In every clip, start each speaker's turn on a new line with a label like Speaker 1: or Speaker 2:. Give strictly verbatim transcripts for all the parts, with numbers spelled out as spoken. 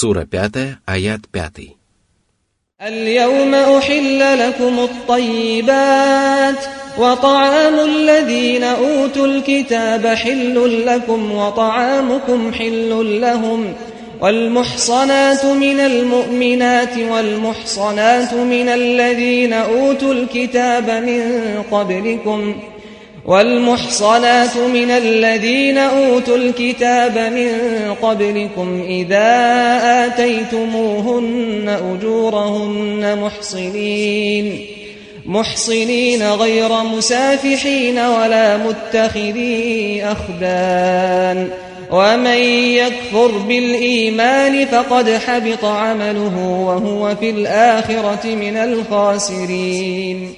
Speaker 1: Сура пятая, аят пятый.
Speaker 2: اليوم أحل لكم الطيبات وطعام الذين أوتوا الكتاب حل لكم وطعامكم حل لهم والمحصنات من المؤمنات والمحصنات من الذين أوتوا الكتاب من قبلكم والمحصنات من الذين أوتوا الكتاب من قبلكم إذا آتيتموهن أجورهن محصنين محصنين غير مسافحين ولا متخذي أخدان ومن يكفر بالإيمان فقد حبط عمله وهو في الآخرة من الخاسرين.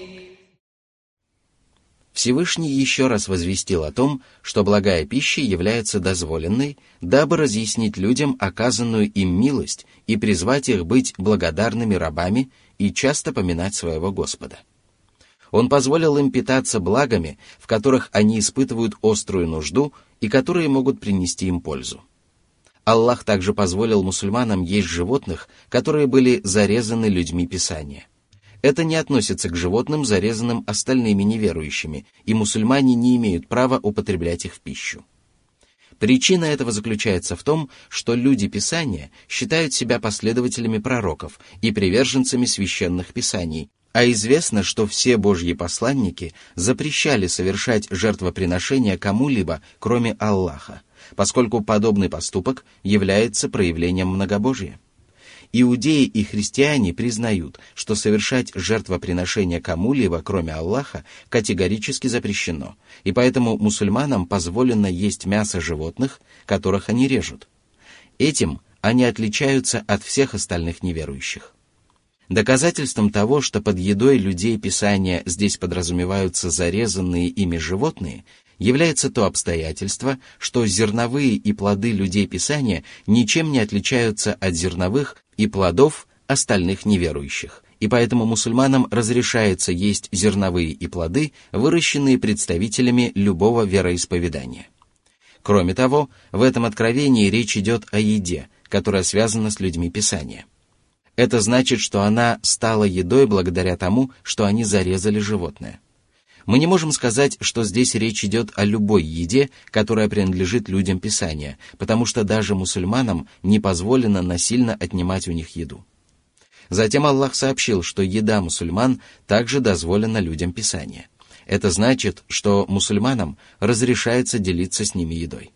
Speaker 1: Всевышний еще раз возвестил о том, что благая пища является дозволенной, дабы разъяснить людям оказанную им милость и призвать их быть благодарными рабами и часто поминать своего Господа. Он позволил им питаться благами, в которых они испытывают острую нужду и которые могут принести им пользу. Аллах также позволил мусульманам есть животных, которые были зарезаны людьми Писания. Это не относится к животным, зарезанным остальными неверующими, и мусульмане не имеют права употреблять их в пищу. Причина этого заключается в том, что люди Писания считают себя последователями пророков и приверженцами священных писаний, а известно, что все Божьи посланники запрещали совершать жертвоприношения кому-либо, кроме Аллаха, поскольку подобный поступок является проявлением многобожия. Иудеи и христиане признают, что совершать жертвоприношение кому-либо, кроме Аллаха, категорически запрещено, и поэтому мусульманам позволено есть мясо животных, которых они режут. Этим они отличаются от всех остальных неверующих. Доказательством того, что под едой людей Писания здесь подразумеваются зарезанные ими животные, является то обстоятельство, что зерновые и плоды людей Писания ничем не отличаются от зерновых и плодов остальных неверующих, и поэтому мусульманам разрешается есть зерновые и плоды, выращенные представителями любого вероисповедания. Кроме того, в этом откровении речь идет о еде, которая связана с людьми Писания. Это значит, что она стала едой благодаря тому, что они зарезали животное. Мы не можем сказать, что здесь речь идет о любой еде, которая принадлежит людям Писания, потому что даже мусульманам не позволено насильно отнимать у них еду. Затем Аллах сообщил, что еда мусульман также дозволена людям Писания. Это значит, что мусульманам разрешается делиться с ними едой.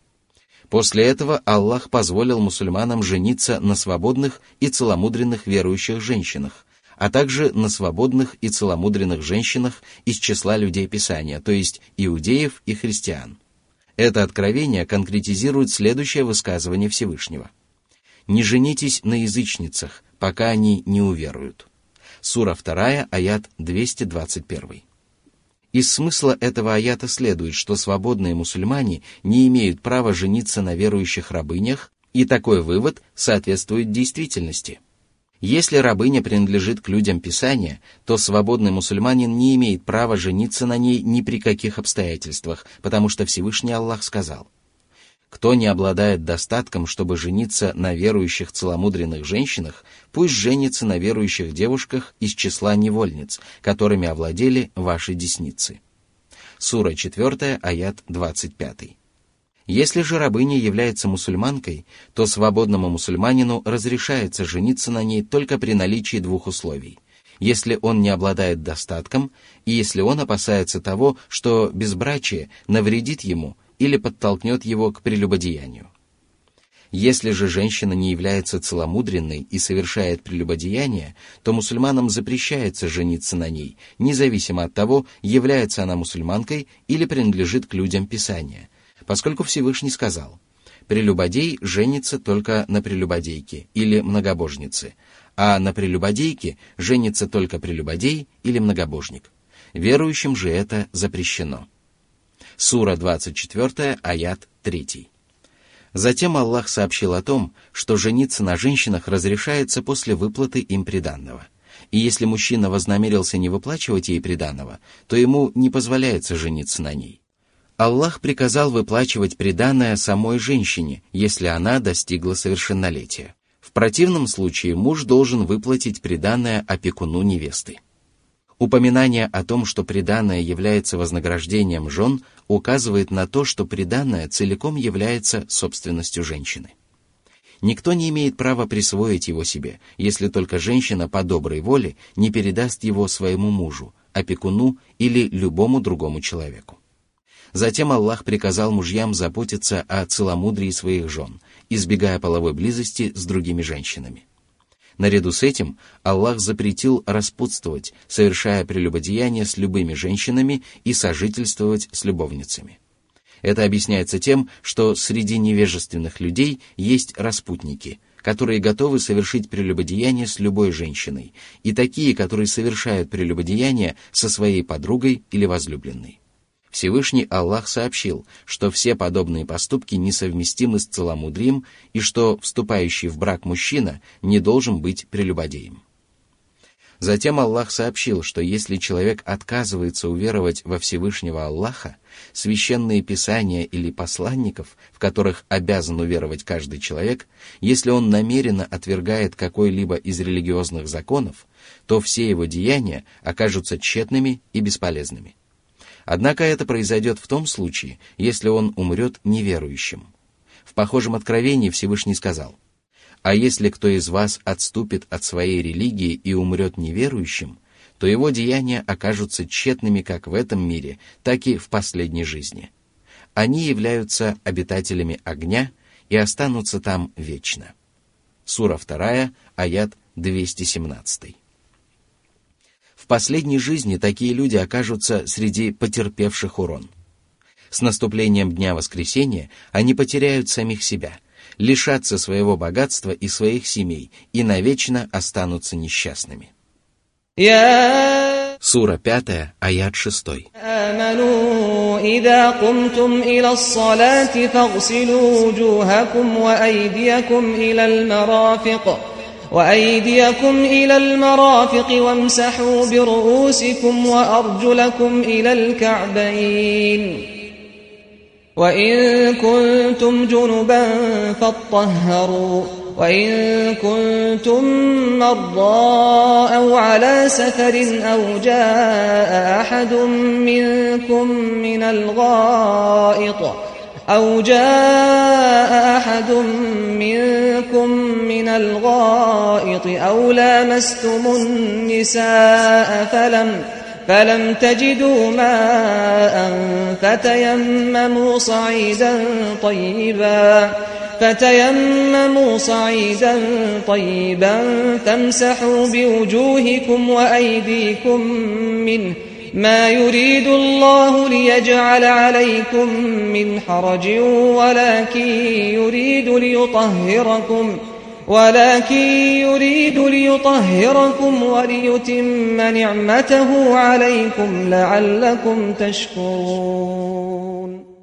Speaker 1: После этого Аллах позволил мусульманам жениться на свободных и целомудренных верующих женщинах, а также на свободных и целомудренных женщинах из числа людей Писания, то есть иудеев и христиан. Это откровение конкретизирует следующее высказывание Всевышнего. «Не женитесь на язычницах, пока они не уверуют». Сура вторая, аят двести двадцать один. Из смысла этого аята следует, что свободные мусульмане не имеют права жениться на верующих рабынях, и такой вывод соответствует действительности. Если рабыня принадлежит к людям Писания, то свободный мусульманин не имеет права жениться на ней ни при каких обстоятельствах, потому что Всевышний Аллах сказал: «Кто не обладает достатком, чтобы жениться на верующих целомудренных женщинах, пусть женится на верующих девушках из числа невольниц, которыми овладели ваши десницы». Сура четвертая, аят двадцать пятый. Если же рабыня является мусульманкой, то свободному мусульманину разрешается жениться на ней только при наличии двух условий: если он не обладает достатком и если он опасается того, что безбрачие навредит ему или подтолкнет его к прелюбодеянию. Если же женщина не является целомудренной и совершает прелюбодеяние, то мусульманам запрещается жениться на ней, независимо от того, является она мусульманкой или принадлежит к людям Писания, поскольку Всевышний сказал: «Прелюбодей женится только на прелюбодейке или многобожнице, а на прелюбодейке женится только прелюбодей или многобожник. Верующим же это запрещено». Сура двадцать четвертая, аят три. Затем Аллах сообщил о том, что жениться на женщинах разрешается после выплаты им приданного. И если мужчина вознамерился не выплачивать ей приданого, то ему не позволяется жениться на ней. Аллах приказал выплачивать приданое самой женщине, если она достигла совершеннолетия. В В противном случае муж должен выплатить приданое опекуну невесты. Упоминание о том, что приданое является вознаграждением жен, указывает на то, что приданое целиком является собственностью женщины. Никто не имеет права присвоить его себе, если только женщина по доброй воле не передаст его своему мужу, опекуну или любому другому человеку. Затем Аллах приказал мужьям заботиться о целомудрии своих жен, избегая половой близости с другими женщинами. Наряду с этим Аллах запретил распутствовать, совершая прелюбодеяние с любыми женщинами и сожительствовать с любовницами. Это объясняется тем, что среди невежественных людей есть распутники, которые готовы совершить прелюбодеяние с любой женщиной, и такие, которые совершают прелюбодеяние со своей подругой или возлюбленной. Всевышний Аллах сообщил, что все подобные поступки несовместимы с целомудрием и что вступающий в брак мужчина не должен быть прелюбодеем. Затем Аллах сообщил, что если человек отказывается уверовать во Всевышнего Аллаха, священные писания или посланников, в которых обязан уверовать каждый человек, если он намеренно отвергает какой-либо из религиозных законов, то все его деяния окажутся тщетными и бесполезными. Однако это произойдет в том случае, если он умрет неверующим. В похожем откровении Всевышний сказал: «А если кто из вас отступит от своей религии и умрет неверующим, то его деяния окажутся тщетными как в этом мире, так и в последней жизни. Они являются обитателями огня и останутся там вечно». Сура вторая, аят двести семнадцать. В последней жизни такие люди окажутся среди потерпевших урон. С наступлением Дня Воскресения они потеряют самих себя, лишатся своего богатства и своих семей и навечно останутся несчастными.
Speaker 2: يا
Speaker 1: Сура пятая, аят шестой.
Speaker 2: آمنوا إذا قمتم إلى الصلاة فاغسلوا وجوهكم وأيديكم إلى المرافق وأيديكم إلى المرافق وامسحوا برؤوسكم وأرجلكم إلى الكعبين وإن كنتم جنبا فاطهروا وإن كنتم مرضى أو على سفر أو جاء أحد منكم من الغائط أو جاء أحد منكم من الغائط أو لامستم النساء فلم فلم تجدوا ماء فتيمموا صعيدا طيبا فتيمموا صعيدا طيبا فامسحوا بوجوهكم وأيديكم منه ما يريد الله ليجعل عليكم من حرج ولكن يريد ليطهركم ولكن يريد ليطهركم وليتم نعمته عليكم لعلكم تشكرون.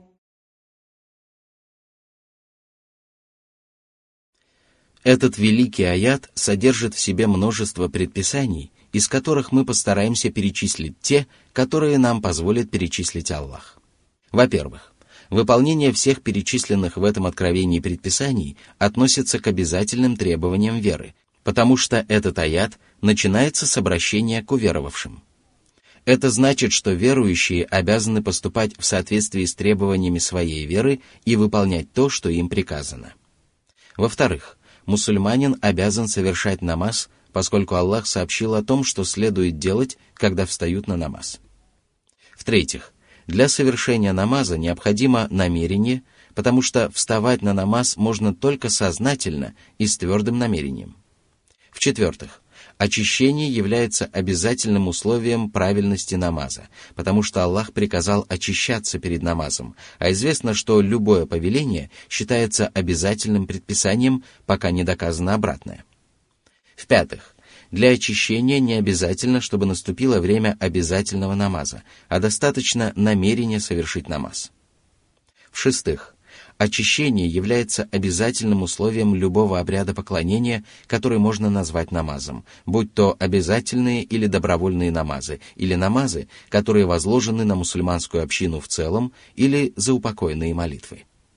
Speaker 1: Этот великий аят содержит в себе множество предписаний, из которых мы постараемся перечислить те, которые нам позволит перечислить Аллах. Во-первых, выполнение всех перечисленных в этом откровении предписаний относится к обязательным требованиям веры, потому что этот аят начинается с обращения к уверовавшим. Это значит, что верующие обязаны поступать в соответствии с требованиями своей веры и выполнять то, что им приказано. Во-вторых, мусульманин обязан совершать намаз, поскольку Аллах сообщил о том, что следует делать, когда встают на намаз. В-третьих, для совершения намаза необходимо намерение, потому что вставать на намаз можно только сознательно и с твердым намерением. В-четвертых, очищение является обязательным условием правильности намаза, потому что Аллах приказал очищаться перед намазом, а известно, что любое повеление считается обязательным предписанием, пока не доказано обратное. В-пятых, для очищения не обязательно, чтобы наступило время обязательного намаза, а достаточно намерения совершить намаз. В-шестых, очищение является обязательным условием любого обряда поклонения, который можно назвать намазом, будь то обязательные или добровольные намазы, или намазы, которые возложены на мусульманскую общину в целом, или заупокойные молитвы.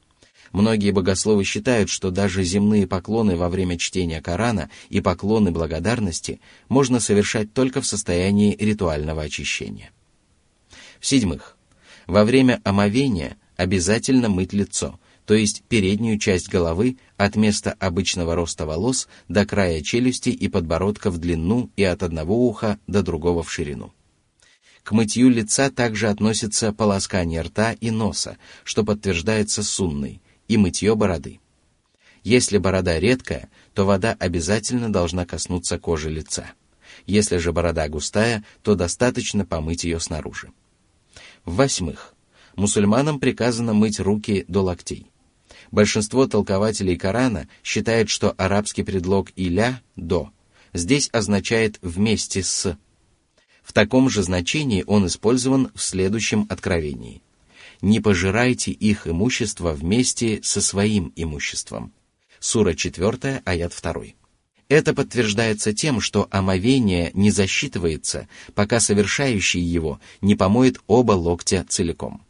Speaker 1: Многие богословы считают, что даже земные поклоны во время чтения Корана и поклоны благодарности можно совершать только в состоянии ритуального очищения. В-седьмых, во время омовения обязательно мыть лицо, то есть переднюю часть головы от места обычного роста волос до края челюсти и подбородка в длину и от одного уха до другого в ширину. К мытью лица также относится полоскание рта и носа, что подтверждается сунной, и мытье бороды. Если борода редкая, то вода обязательно должна коснуться кожи лица. Если же борода густая, то достаточно помыть ее снаружи. В-восьмых, мусульманам приказано мыть руки до локтей. Большинство толкователей Корана считает, что арабский предлог «иля» — «до» здесь означает «вместе с». В таком же значении он использован в следующем откровении: «Не пожирайте их имущество вместе со своим имуществом». Сура четвёртая, аят второй. Это подтверждается тем, что омовение не засчитывается, пока совершающий его не помоет оба локтя целиком.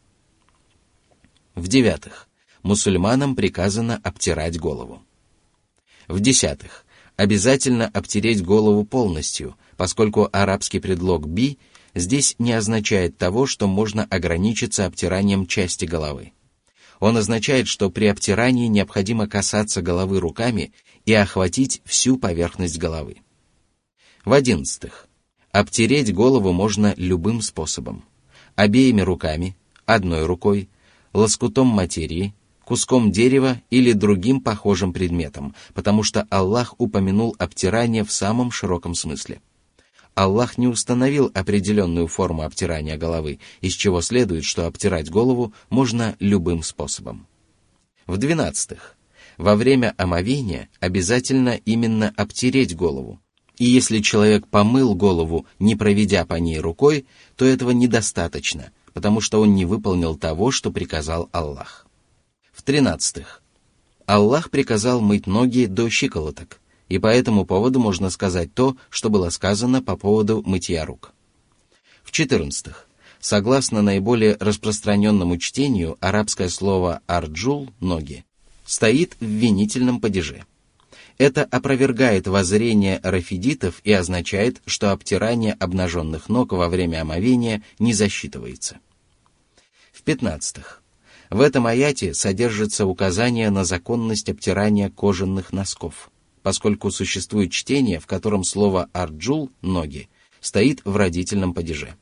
Speaker 1: В-девятых, мусульманам приказано обтирать голову. В-десятых, обязательно обтереть голову полностью, поскольку арабский предлог «би» здесь не означает того, что можно ограничиться обтиранием части головы. Он означает, что при обтирании необходимо касаться головы руками и охватить всю поверхность головы. В-одиннадцатых, обтереть голову можно любым способом: обеими руками, одной рукой, лоскутом материи, куском дерева или другим похожим предметом, потому что Аллах упомянул обтирание в самом широком смысле. Аллах не установил определенную форму обтирания головы, из чего следует, что обтирать голову можно любым способом. В-двенадцатых, во время омовения обязательно именно обтереть голову, и если человек помыл голову, не проведя по ней рукой, то этого недостаточно, потому что он не выполнил того, что приказал Аллах. В-тринадцатых, Аллах приказал мыть ноги до щиколоток, и по этому поводу можно сказать то, что было сказано по поводу мытья рук. В-четырнадцатых, согласно наиболее распространенному чтению, арабское слово «арджул» — «ноги» стоит в винительном падеже. Это опровергает воззрение рафидитов и означает, что обтирание обнаженных ног во время омовения не засчитывается. В-пятнадцатых, в этом аяте содержится указание на законность обтирания кожаных носков, поскольку существует чтение, в котором слово «арджул» — «ноги» стоит в родительном падеже.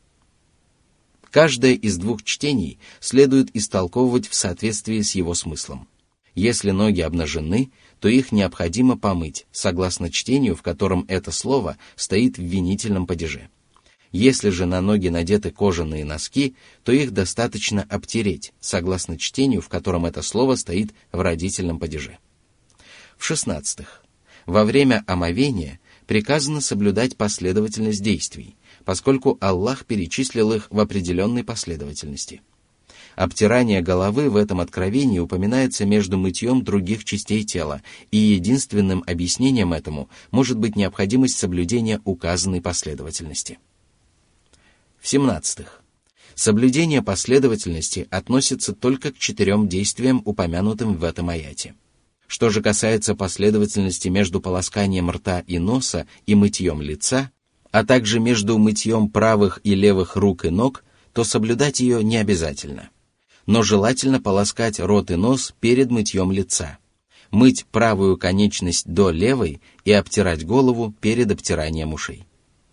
Speaker 1: Каждое из двух чтений следует истолковывать в соответствии с его смыслом. Если ноги обнажены, то их необходимо помыть, согласно чтению, в котором это слово стоит в винительном падеже. Если же на ноги надеты кожаные носки, то их достаточно обтереть, согласно чтению, в котором это слово стоит в родительном падеже. В-шестнадцатых, во время омовения приказано соблюдать последовательность действий, поскольку Аллах перечислил их в определенной последовательности. Обтирание головы в этом откровении упоминается между мытьем других частей тела, и единственным объяснением этому может быть необходимость соблюдения указанной последовательности. В-семнадцатых, соблюдение последовательности относится только к четырем действиям, упомянутым в этом аяте. Что же касается последовательности между полосканием рта и носа и мытьем лица, а также между мытьем правых и левых рук и ног, то соблюдать ее не обязательно. Но желательно полоскать рот и нос перед мытьем лица, мыть правую конечность до левой и обтирать голову перед обтиранием ушей.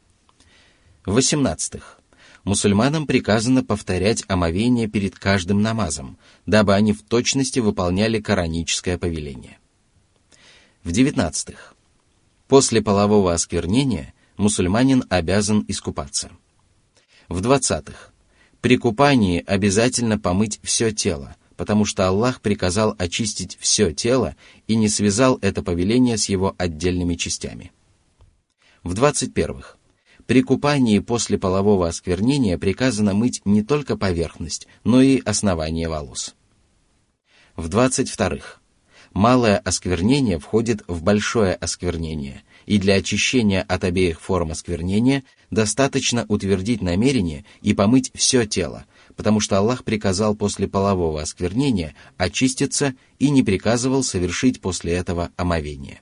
Speaker 1: В-восемнадцатых, мусульманам приказано повторять омовение перед каждым намазом, дабы они в точности выполняли кораническое повеление. В-девятнадцатых, после полового осквернения мусульманин обязан искупаться. В-двадцатых, при купании обязательно помыть все тело, потому что Аллах приказал очистить все тело и не связал это повеление с его отдельными частями. В-двадцать первых, при купании после полового осквернения приказано мыть не только поверхность, но и основание волос. В-двадцать вторых, малое осквернение входит в большое осквернение, и для очищения от обеих форм осквернения достаточно утвердить намерение и помыть все тело, потому что Аллах приказал после полового осквернения очиститься и не приказывал совершить после этого омовение.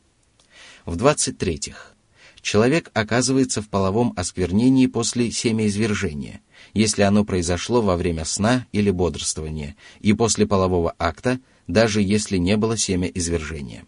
Speaker 1: В двадцать третьих. Человек оказывается в половом осквернении после семяизвержения, если оно произошло во время сна или бодрствования, и после полового акта, даже если не было семяизвержения.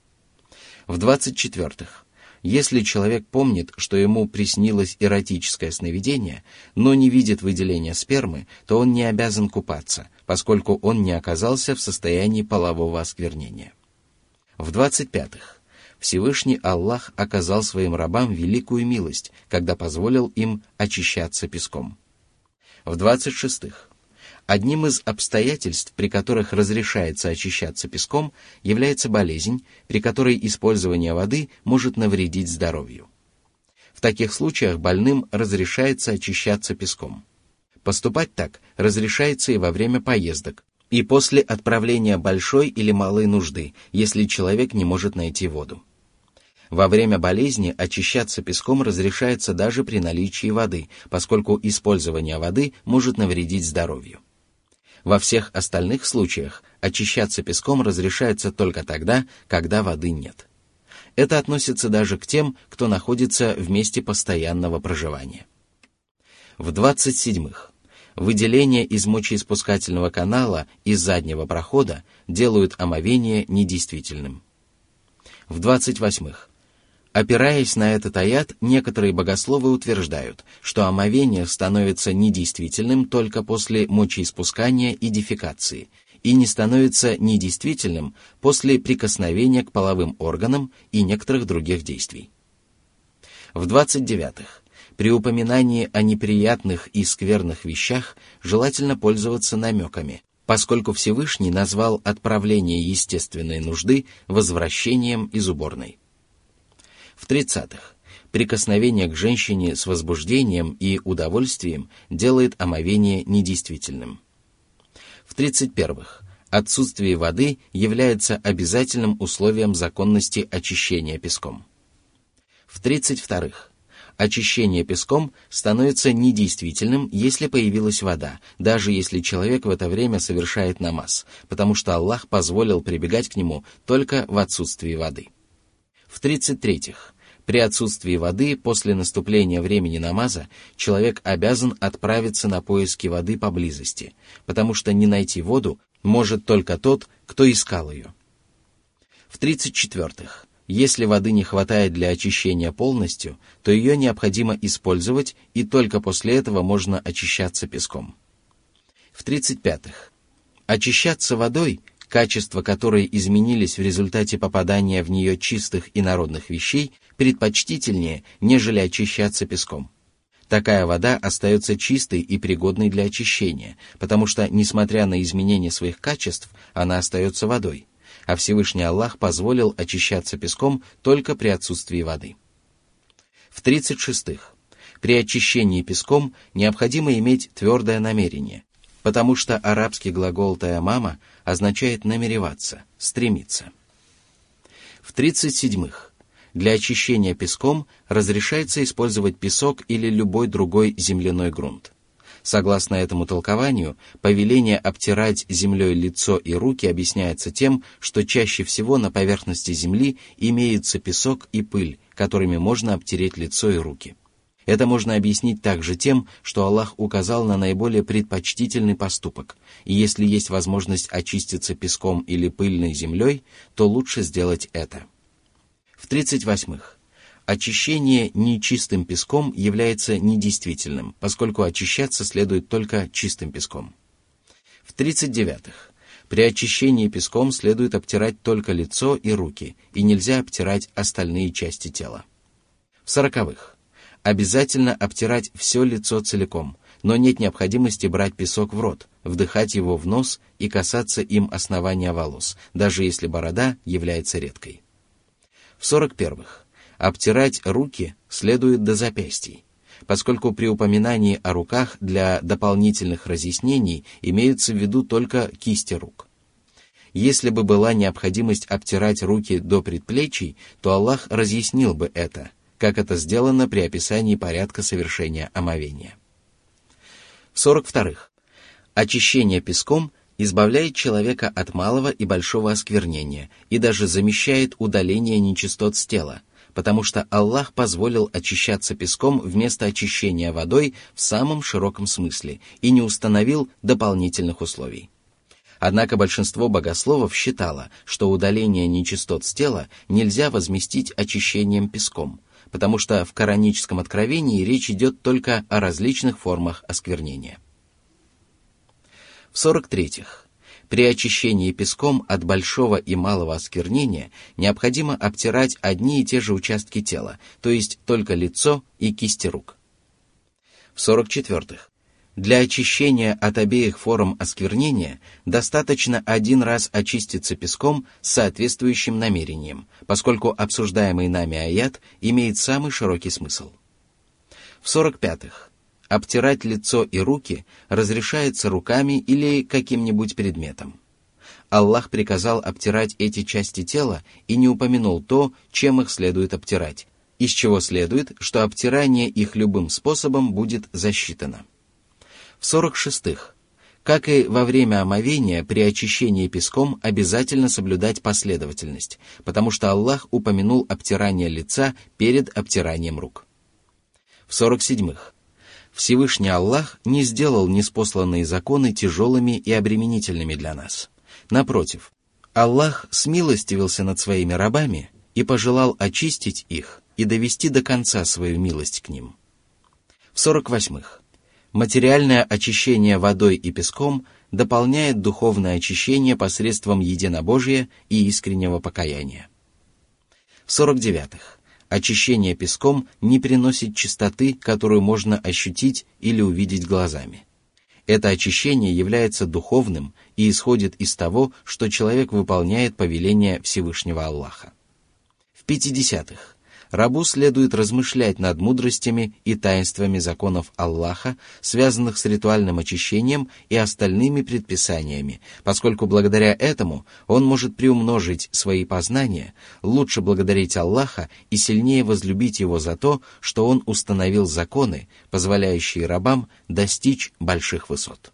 Speaker 1: В двадцать четвертых. Если человек помнит, что ему приснилось эротическое сновидение, но не видит выделения спермы, то он не обязан купаться, поскольку он не оказался в состоянии полового осквернения. В двадцать пятых. Всевышний Аллах оказал своим рабам великую милость, когда позволил им очищаться песком. В двадцать шестых. Одним из обстоятельств, при которых разрешается очищаться песком, является болезнь, при которой использование воды может навредить здоровью. В таких случаях больным разрешается очищаться песком. Поступать так разрешается и во время поездок, и после отправления большой или малой нужды, если человек не может найти воду. Во время болезни очищаться песком разрешается даже при наличии воды, поскольку использование воды может навредить здоровью. Во всех остальных случаях очищаться песком разрешается только тогда, когда воды нет. Это относится даже к тем, кто находится в месте постоянного проживания. В двадцать седьмых. Выделение из мочеиспускательного канала и заднего прохода делают омовение недействительным. В двадцать восьмых. Опираясь на этот аят, некоторые богословы утверждают, что омовение становится недействительным только после мочеиспускания и дефекации, и не становится недействительным после прикосновения к половым органам и некоторых других действий. В двадцать девятых. При упоминании о неприятных и скверных вещах желательно пользоваться намеками, поскольку Всевышний назвал отправление естественной нужды возвращением из уборной. В тридцатых. Прикосновение к женщине с возбуждением и удовольствием делает омовение недействительным. В тридцать первых. Отсутствие воды является обязательным условием законности очищения песком. В тридцать вторых. Очищение песком становится недействительным, если появилась вода, даже если человек в это время совершает намаз, потому что Аллах позволил прибегать к нему только в отсутствии воды. В тридцать третьих. При отсутствии воды после наступления времени намаза человек обязан отправиться на поиски воды поблизости, потому что не найти воду может только тот, кто искал ее. В тридцать четвертых. Если воды не хватает для очищения полностью, то ее необходимо использовать, и только после этого можно очищаться песком. В тридцать пятых. Очищаться водой, качества которой изменились в результате попадания в нее чистых инородных вещей, предпочтительнее, нежели очищаться песком. Такая вода остается чистой и пригодной для очищения, потому что, несмотря на изменение своих качеств, она остается водой, а Всевышний Аллах позволил очищаться песком только при отсутствии воды. В тридцать шестых. При очищении песком необходимо иметь твердое намерение, потому что арабский глагол «таямама» означает «намереваться», «стремиться». В тридцать седьмых. Для очищения песком разрешается использовать песок или любой другой земляной грунт. Согласно этому толкованию, повеление обтирать землей лицо и руки объясняется тем, что чаще всего на поверхности земли имеются песок и пыль, которыми можно обтереть лицо и руки. Это можно объяснить также тем, что Аллах указал на наиболее предпочтительный поступок, и если есть возможность очиститься песком или пыльной землей, то лучше сделать это. В тридцать восьмых. Очищение нечистым песком является недействительным, поскольку очищаться следует только чистым песком. В тридцать девятых. При очищении песком следует обтирать только лицо и руки, и нельзя обтирать остальные части тела. В сороковых. Обязательно обтирать все лицо целиком, но нет необходимости брать песок в рот, вдыхать его в нос и касаться им основания волос, даже если борода является редкой. В сорок первых. Обтирать руки следует до запястий, поскольку при упоминании о руках для дополнительных разъяснений имеются в виду только кисти рук. Если бы была необходимость обтирать руки до предплечий, то Аллах разъяснил бы это, как это сделано при описании порядка совершения омовения. В сорок вторых. Очищение песком избавляет человека от малого и большого осквернения и даже замещает удаление нечистот с тела, потому что Аллах позволил очищаться песком вместо очищения водой в самом широком смысле и не установил дополнительных условий. Однако большинство богословов считало, что удаление нечистот с тела нельзя возместить очищением песком, потому что в кораническом откровении речь идет только о различных формах осквернения. В сорок третьих. При очищении песком от большого и малого осквернения необходимо обтирать одни и те же участки тела, то есть только лицо и кисти рук. В сорок четвертых. Для очищения от обеих форм осквернения достаточно один раз очиститься песком с соответствующим намерением, поскольку обсуждаемый нами аят имеет самый широкий смысл. В сорок пятых. Обтирать лицо и руки разрешается руками или каким-нибудь предметом. Аллах приказал обтирать эти части тела и не упомянул то, чем их следует обтирать, из чего следует, что обтирание их любым способом будет засчитано. В сорок шестых. Как и во время омовения, при очищении песком обязательно соблюдать последовательность, потому что Аллах упомянул обтирание лица перед обтиранием рук. В сорок седьмых. Всевышний Аллах не сделал ниспосланные законы тяжелыми и обременительными для нас. Напротив, Аллах смилостивился над своими рабами и пожелал очистить их и довести до конца свою милость к ним. В сорок восьмых. Материальное очищение водой и песком дополняет духовное очищение посредством единобожия и искреннего покаяния. В сорок девятых. Очищение песком не приносит чистоты, которую можно ощутить или увидеть глазами. Это очищение является духовным и исходит из того, что человек выполняет повеление Всевышнего Аллаха. В пятидесятых. Рабу следует размышлять над мудростями и таинствами законов Аллаха, связанных с ритуальным очищением и остальными предписаниями, поскольку благодаря этому он может приумножить свои познания, лучше благодарить Аллаха и сильнее возлюбить Его за то, что Он установил законы, позволяющие рабам достичь больших высот.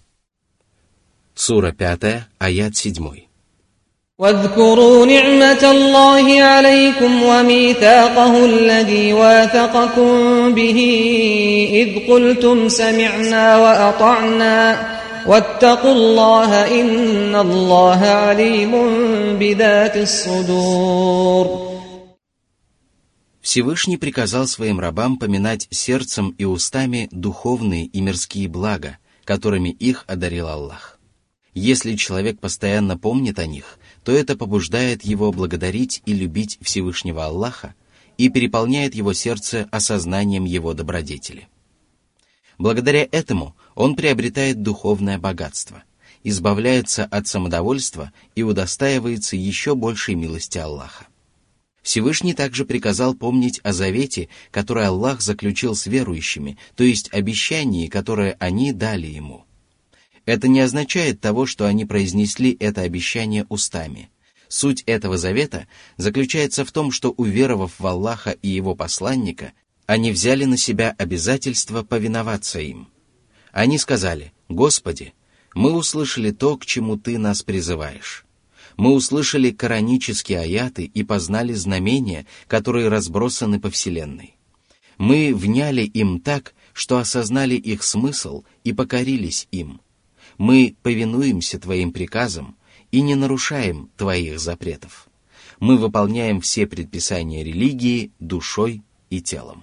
Speaker 1: Сура пятая, аят седьмой.
Speaker 2: واذكروا نعمة الله عليكم وميثاقه الذي واثقكم به إذ قلتم سمعنا وأطعنا واتقوا الله إن الله عليم بذات الصدور.
Speaker 1: Всевышний приказал своим рабам поминать сердцем и устами духовные и мирские блага, которыми их одарил Аллах. Если человек постоянно помнит о них, то это побуждает его благодарить и любить Всевышнего Аллаха и переполняет его сердце осознанием его добродетели. Благодаря этому он приобретает духовное богатство, избавляется от самодовольства и удостаивается еще большей милости Аллаха. Всевышний также приказал помнить о завете, который Аллах заключил с верующими, то есть обещании, которое они дали ему. Это не означает того, что они произнесли это обещание устами. Суть этого завета заключается в том, что, уверовав в Аллаха и Его посланника, они взяли на себя обязательство повиноваться им. Они сказали: «Господи, мы услышали то, к чему Ты нас призываешь. Мы услышали коранические аяты и познали знамения, которые разбросаны по вселенной. Мы вняли им так, что осознали их смысл и покорились им. Мы повинуемся Твоим приказам и не нарушаем Твоих запретов. Мы выполняем все предписания религии душой и телом».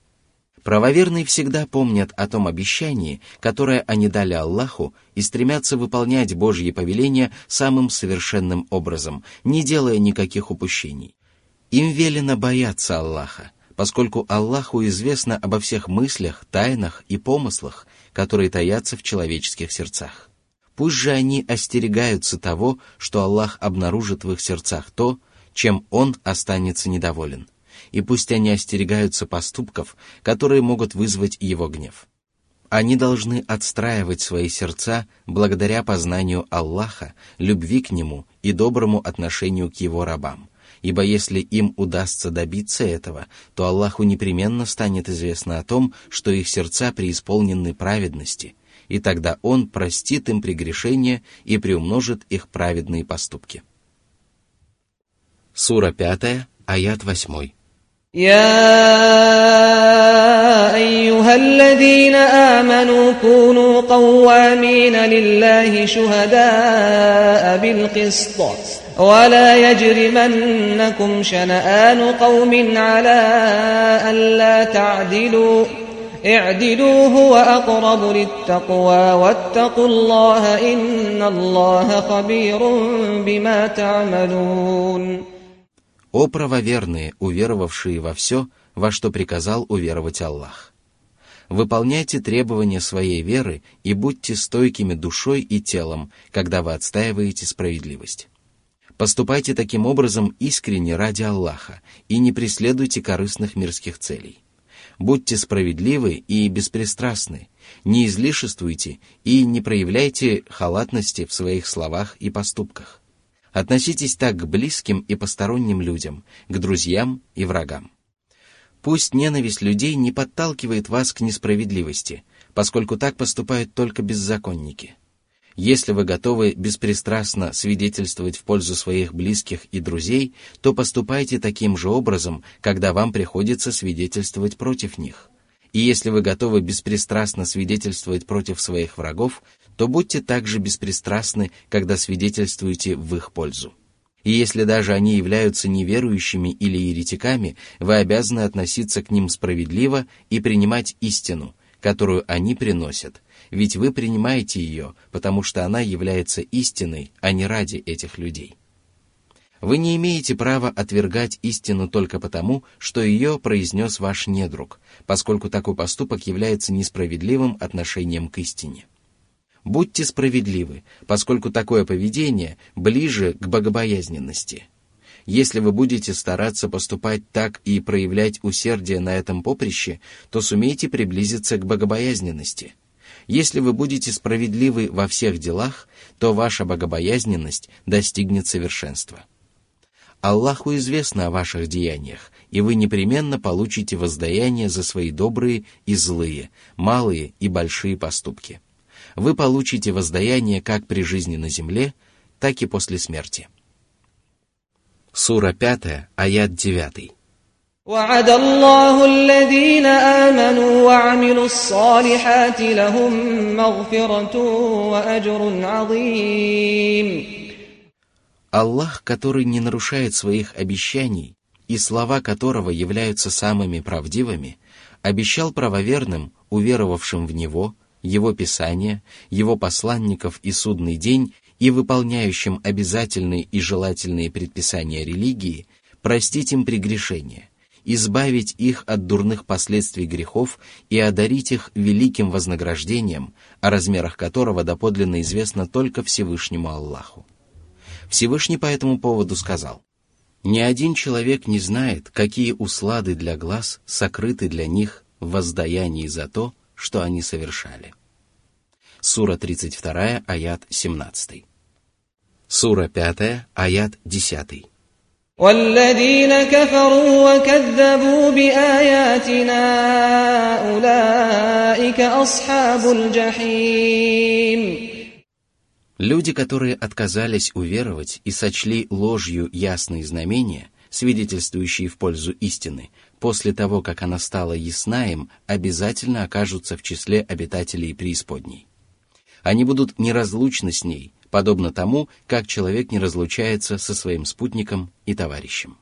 Speaker 1: Правоверные всегда помнят о том обещании, которое они дали Аллаху, и стремятся выполнять Божьи повеления самым совершенным образом, не делая никаких упущений. Им велено бояться Аллаха, поскольку Аллаху известно обо всех мыслях, тайнах и помыслах, которые таятся в человеческих сердцах. Пусть же они остерегаются того, что Аллах обнаружит в их сердцах то, чем Он останется недоволен, и пусть они остерегаются поступков, которые могут вызвать Его гнев. Они должны отстраивать свои сердца благодаря познанию Аллаха, любви к Нему и доброму отношению к Его рабам, ибо если им удастся добиться этого, то Аллаху непременно станет известно о том, что их сердца преисполнены праведности, и тогда Он простит им прегрешения и приумножит их праведные поступки. Сура пятая, аят восьмой.
Speaker 2: يا أيها الذين آمنوا كونوا قوامين لله شهداء بالقسط ولا يجرمنكم شنآن قوم على ألا تعدلوا اعدلوا هو أقرب للتقوى واتقوا الله إن الله خبير بما تعملون.
Speaker 1: О правоверные, уверовавшие во все, во что приказал уверовать Аллах! Выполняйте требования своей веры и будьте стойкими душой и телом, когда вы отстаиваете справедливость. Поступайте таким образом искренне ради Аллаха и не преследуйте корыстных мирских целей. Будьте справедливы и беспристрастны, не излишествуйте и не проявляйте халатности в своих словах и поступках. Относитесь так к близким и посторонним людям, к друзьям и врагам. Пусть ненависть людей не подталкивает вас к несправедливости, поскольку так поступают только беззаконники. Если вы готовы беспристрастно свидетельствовать в пользу своих близких и друзей, то поступайте таким же образом, когда вам приходится свидетельствовать против них. И если вы готовы беспристрастно свидетельствовать против своих врагов, то будьте также беспристрастны, когда свидетельствуете в их пользу. И если даже они являются неверующими или еретиками, вы обязаны относиться к ним справедливо и принимать истину, которую они приносят, ведь вы принимаете ее, потому что она является истиной, а не ради этих людей. Вы не имеете права отвергать истину только потому, что ее произнес ваш недруг, поскольку такой поступок является несправедливым отношением к истине. Будьте справедливы, поскольку такое поведение ближе к богобоязненности. Если вы будете стараться поступать так и проявлять усердие на этом поприще, то сумеете приблизиться к богобоязненности. Если вы будете справедливы во всех делах, то ваша богобоязненность достигнет совершенства. Аллаху известно о ваших деяниях, и вы непременно получите воздаяние за свои добрые и злые, малые и большие поступки. Вы получите воздаяние как при жизни на земле, так и после смерти. Сура пятая, аят девятый.
Speaker 2: وعد الله الذين آمنوا وعملوا الصالحات لهم مغفرة وأجر عظيم.
Speaker 1: Аллах, который не нарушает своих обещаний, и слова которого являются самыми правдивыми, обещал правоверным, уверовавшим в Него, Его Писание, Его посланников и судный день и выполняющим обязательные и желательные предписания религии, простить им прегрешения, избавить их от дурных последствий грехов и одарить их великим вознаграждением, о размерах которого доподлинно известно только Всевышнему Аллаху. Всевышний по этому поводу сказал: «Ни один человек не знает, какие услады для глаз сокрыты для них в воздаянии за то, что они совершали». Сура тридцать вторая, аят семнадцатый. Сура пятая, аят десятый.
Speaker 2: والذين كفروا وكذبوا بآياتنا أولئك أصحاب الجحيم.
Speaker 1: Люди, которые отказались уверовать и сочли ложью ясные знамения, свидетельствующие в пользу истины, после того, как она стала ясна им, обязательно окажутся в числе обитателей преисподней. Они будут неразлучны с ней, подобно тому, как человек не разлучается со своим спутником и товарищем.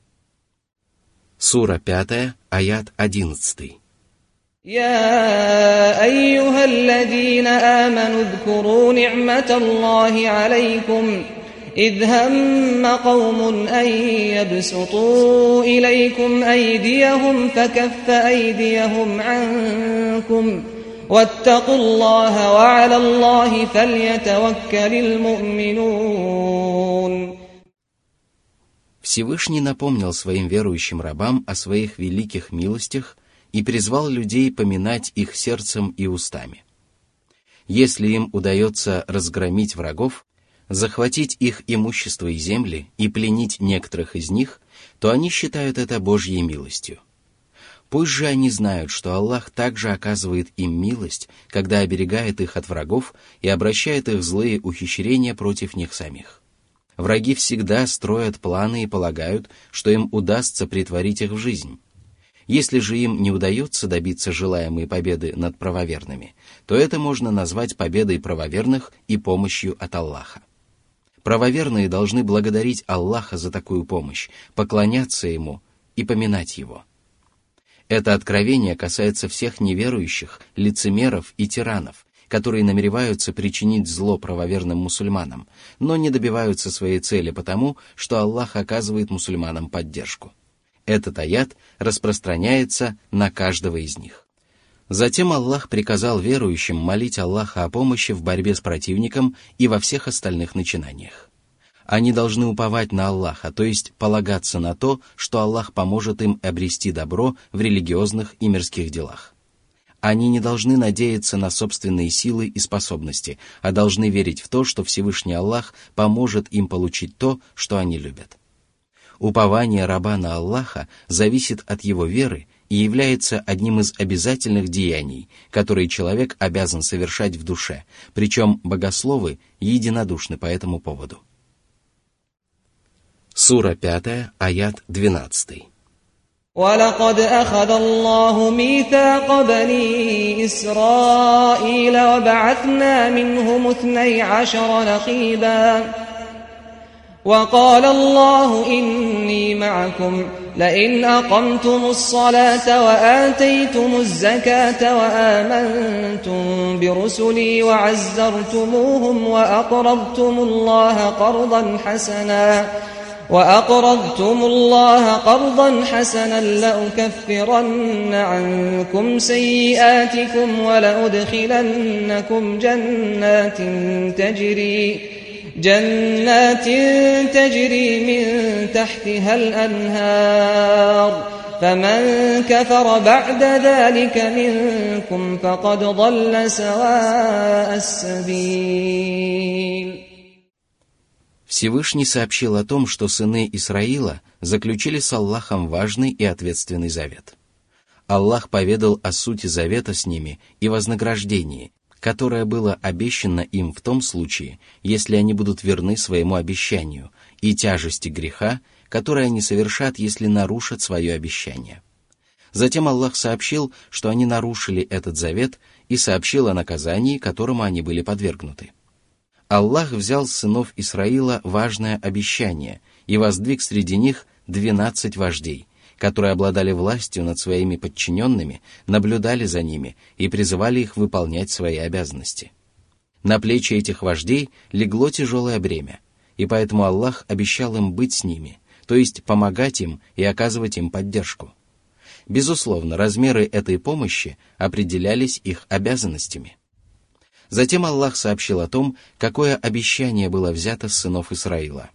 Speaker 1: Сура пятая, аят одиннадцатый.
Speaker 2: يا أيها الذين آمنوا اذكروا نعمة الله عليكم إذ هم قوم أن يبسطوا إليكم أيديهم فكف أيديهم عنكم واتقوا الله وعلى الله فليتوكل المؤمنون.
Speaker 1: Всевышний напомнил своим верующим рабам о своих великих милостях и призвал людей поминать их сердцем и устами. Если им удается разгромить врагов, захватить их имущество и земли и пленить некоторых из них, то они считают это Божьей милостью. Пусть же они знают, что Аллах также оказывает им милость, когда оберегает их от врагов и обращает их злые ухищрения против них самих. Враги всегда строят планы и полагают, что им удастся претворить их в жизнь. Если же им не удается добиться желаемой победы над правоверными, то это можно назвать победой правоверных и помощью от Аллаха. Правоверные должны благодарить Аллаха за такую помощь, поклоняться Ему и поминать Его. Это откровение касается всех неверующих, лицемеров и тиранов, которые намереваются причинить зло правоверным мусульманам, но не добиваются своей цели потому, что Аллах оказывает мусульманам поддержку. Этот аят распространяется на каждого из них. Затем Аллах приказал верующим молить Аллаха о помощи в борьбе с противником и во всех остальных начинаниях. Они должны уповать на Аллаха, то есть полагаться на то, что Аллах поможет им обрести добро в религиозных и мирских делах. Они не должны надеяться на собственные силы и способности, а должны верить в то, что Всевышний Аллах поможет им получить то, что они любят. Упование раба на Аллаха зависит от его веры и является одним из обязательных деяний, которые человек обязан совершать в душе, причем богословы единодушны по этому поводу. Сура пятая, аят двенадцатый.
Speaker 2: وَلَقَدْ أَخَذَ اللَّهُ مِيثَاقَ بَنِي إِسْرَائِيلَ وَبَعَثْنَا مِنْهُمُ اثْنَيْ عَشَرَ نَقِيبًا وَقَالَ اللَّهُ إِنِّي مَعَكُمْ لَئِنْ أَقَمْتُمُ الصَّلَاةَ وَآتَيْتُمُ الزَّكَاةَ وَآمَنْتُمْ بِرُسُلِي وَعَزَّرْتُمُوهُمْ وَأَقْرَضْتُمُ اللَّهَ قَرْضًا حَسَنًا وَأَقْرَضْتُمُ اللَّهَ قَرْضًا حَسَنًا لَأُكَفِّرَنَّ عَنْكُمْ سَيِّئَاتِكُمْ وَلَأُدْخِلَنَّكُمْ جَنَّاتٍ تَجْرِي جَنَّاتٍ تَجْرِي مِنْ تَحْتِهَا الْأَنْهَارُ فَمَنْ كَفَرَ بَعْدَ ذَلِكَ مِنْكُمْ فَقَدْ ضَلَّ سَوَاءَ السَّبِيلِ.
Speaker 1: Всевышний сообщил о том, что сыны Исраила заключили с Аллахом важный и ответственный завет. Аллах поведал о сути завета с ними и вознаграждении, которое было обещано им в том случае, если они будут верны своему обещанию, и тяжести греха, который они совершат, если нарушат свое обещание. Затем Аллах сообщил, что они нарушили этот завет, и сообщил о наказании, которому они были подвергнуты. Аллах взял с сынов Исраила важное обещание и воздвиг среди них двенадцать вождей, которые обладали властью над своими подчиненными, наблюдали за ними и призывали их выполнять свои обязанности. На плечи этих вождей легло тяжелое бремя, и поэтому Аллах обещал им быть с ними, то есть помогать им и оказывать им поддержку. Безусловно, размеры этой помощи определялись их обязанностями. Затем Аллах сообщил о том, какое обещание было взято с сынов Исраила.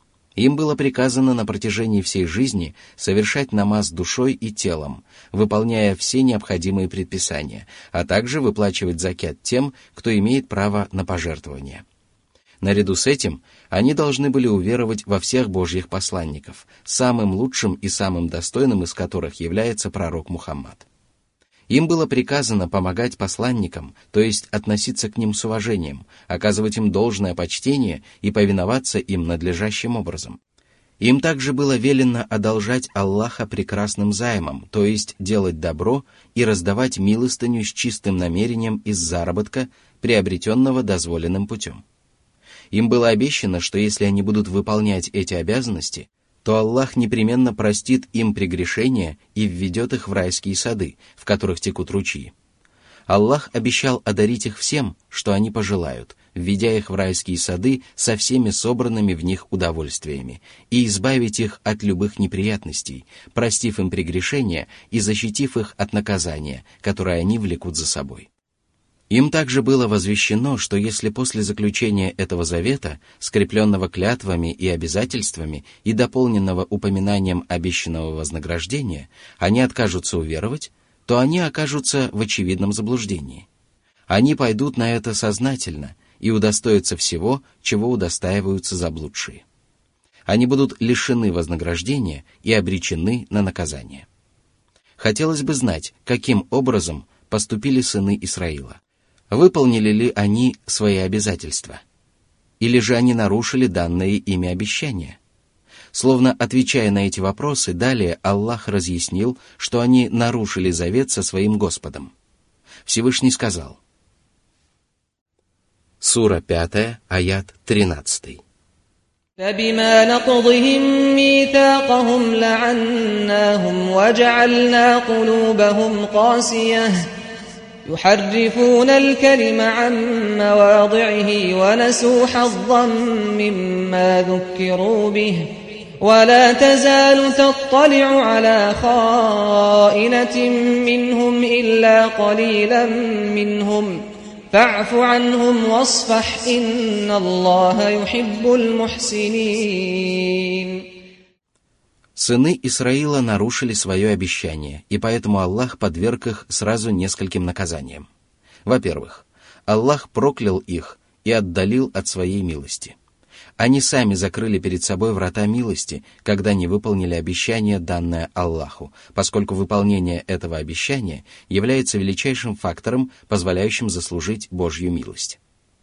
Speaker 1: Им было приказано на протяжении всей жизни совершать намаз душой и телом, выполняя все необходимые предписания, а также выплачивать закят тем, кто имеет право на пожертвование. Наряду с этим они должны были уверовать во всех Божьих посланников, самым лучшим и самым достойным из которых является пророк Мухаммад. Им было приказано помогать посланникам, то есть относиться к ним с уважением, оказывать им должное почтение и повиноваться им надлежащим образом. Им также было велено одолжать Аллаха прекрасным займом, то есть делать добро и раздавать милостыню с чистым намерением из заработка, приобретенного дозволенным путем. Им было обещано, что если они будут выполнять эти обязанности, то Аллах непременно простит им прегрешения и введет их в райские сады, в которых текут ручьи. Аллах обещал одарить их всем, что они пожелают, введя их в райские сады со всеми собранными в них удовольствиями, и избавить их от любых неприятностей, простив им прегрешения и защитив их от наказания, которое они влекут за собой. Им также было возвещено, что если после заключения этого завета, скрепленного клятвами и обязательствами и дополненного упоминанием обещанного вознаграждения, они откажутся уверовать, то они окажутся в очевидном заблуждении. Они пойдут на это сознательно и удостоятся всего, чего удостаиваются заблудшие. Они будут лишены вознаграждения и обречены на наказание. Хотелось бы знать, каким образом поступили сыны Исраила. Выполнили ли они свои обязательства? Или же они нарушили данное ими обещание? Словно отвечая на эти вопросы, далее Аллах разъяснил, что они нарушили завет со своим Господом. Всевышний сказал. Сура пятая, аят тринадцатый.
Speaker 2: فبما نقضهم ميثاقهم لعناهم وجعلنا قلوبهم قاسية يحرفون الكلم عن مواضعه ونسوا حظا مما ذكروا به ولا تزال تطلع على خائنة منهم إلا قليلا منهم فاعف عنهم واصفح إن الله يحب المحسنين.
Speaker 1: Сыны Исраила нарушили свое обещание, и поэтому Аллах подверг их сразу нескольким наказаниям. Во-первых, Аллах проклял их и отдалил от своей милости. Они сами закрыли перед собой врата милости, когда не выполнили обещание, данное Аллаху, поскольку выполнение этого обещания является величайшим фактором, позволяющим заслужить Божью милость.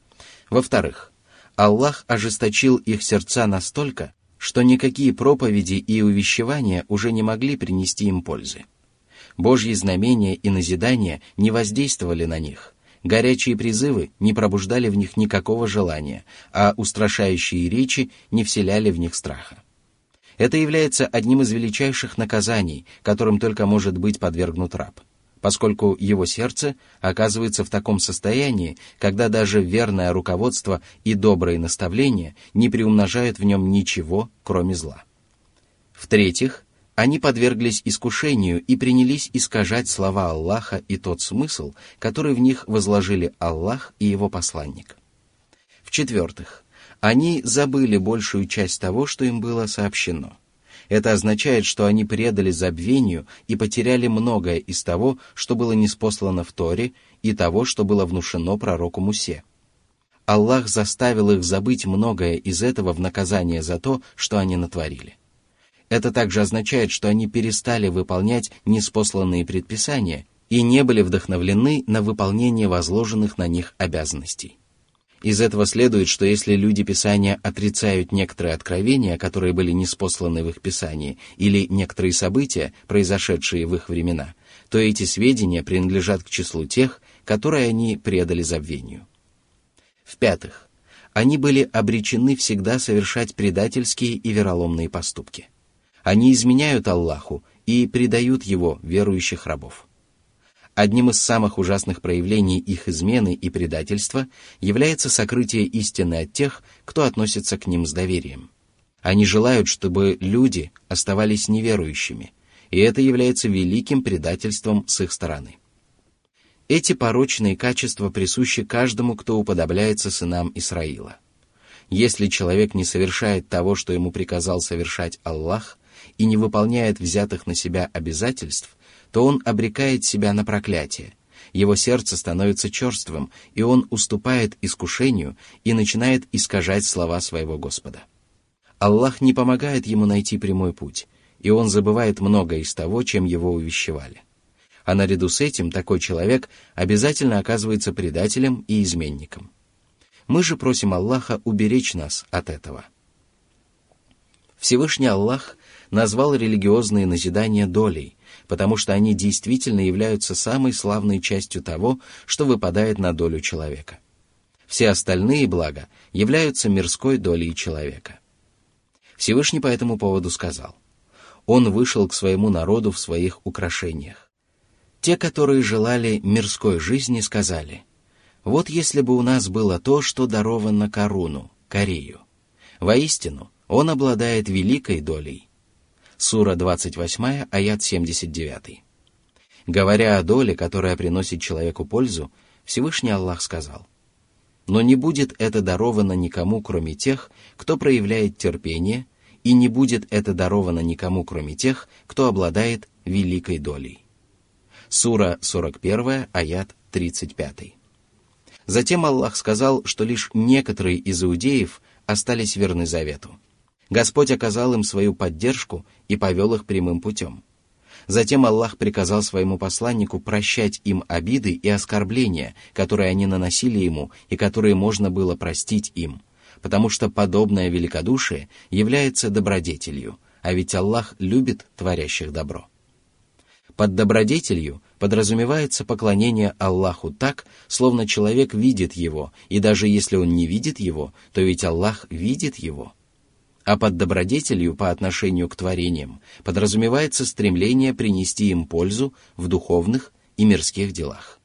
Speaker 1: Во-вторых, Аллах ожесточил их сердца настолько, что никакие проповеди и увещевания уже не могли принести им пользы. Божьи знамения и назидания не воздействовали на них, горячие призывы не пробуждали в них никакого желания, а устрашающие речи не вселяли в них страха. Это является одним из величайших наказаний, которым только может быть подвергнут раб, поскольку его сердце оказывается в таком состоянии, когда даже верное руководство и добрые наставления не приумножают в нем ничего, кроме зла. В-третьих, они подверглись искушению и принялись искажать слова Аллаха и тот смысл, который в них возложили Аллах и его посланник. В-четвертых, они забыли большую часть того, что им было сообщено. Это означает, что они предали забвению и потеряли многое из того, что было ниспослано в Торе, и того, что было внушено пророку Мусе. Аллах заставил их забыть многое из этого в наказание за то, что они натворили. Это также означает, что они перестали выполнять ниспосланные предписания и не были вдохновлены на выполнение возложенных на них обязанностей. Из этого следует, что если люди Писания отрицают некоторые откровения, которые были ниспосланы в их Писании, или некоторые события, произошедшие в их времена, то эти сведения принадлежат к числу тех, которые они предали забвению. В-пятых, они были обречены всегда совершать предательские и вероломные поступки. Они изменяют Аллаху и предают Его, верующих рабов. Одним из самых ужасных проявлений их измены и предательства является сокрытие истины от тех, кто относится к ним с доверием. Они желают, чтобы люди оставались неверующими, и это является великим предательством с их стороны. Эти порочные качества присущи каждому, кто уподобляется сынам Исраила. Если человек не совершает того, что ему приказал совершать Аллах, и не выполняет взятых на себя обязательств, то он обрекает себя на проклятие, его сердце становится черствым, и он уступает искушению и начинает искажать слова своего Господа. Аллах не помогает ему найти прямой путь, и он забывает многое из того, чем его увещевали. А наряду с этим такой человек обязательно оказывается предателем и изменником. Мы же просим Аллаха уберечь нас от этого. Всевышний Аллах назвал религиозные назидания долей, потому что они действительно являются самой славной частью того, что выпадает на долю человека. Все остальные блага являются мирской долей человека. Всевышний по этому поводу сказал: «Он вышел к своему народу в своих украшениях. Те, которые желали мирской жизни, сказали: вот если бы у нас было то, что даровано Каруну, Корею. Воистину, он обладает великой долей». Сура двадцать восемь, аят семьдесят девять. Говоря о доле, которая приносит человеку пользу, Всевышний Аллах сказал: «Но не будет это даровано никому, кроме тех, кто проявляет терпение, и не будет это даровано никому, кроме тех, кто обладает великой долей». Сура сорок один, аят тридцать пять. Затем Аллах сказал, что лишь некоторые из иудеев остались верны завету. Господь оказал им свою поддержку и повел их прямым путем. Затем Аллах приказал своему посланнику прощать им обиды и оскорбления, которые они наносили ему и которые можно было простить им, потому что подобное великодушие является добродетелью, а ведь Аллах любит творящих добро. Под добродетелью подразумевается поклонение Аллаху так, словно человек видит его, и даже если он не видит его, то ведь Аллах видит его. А под добродетелью по отношению к творениям подразумевается стремление принести им пользу в духовных и мирских делах.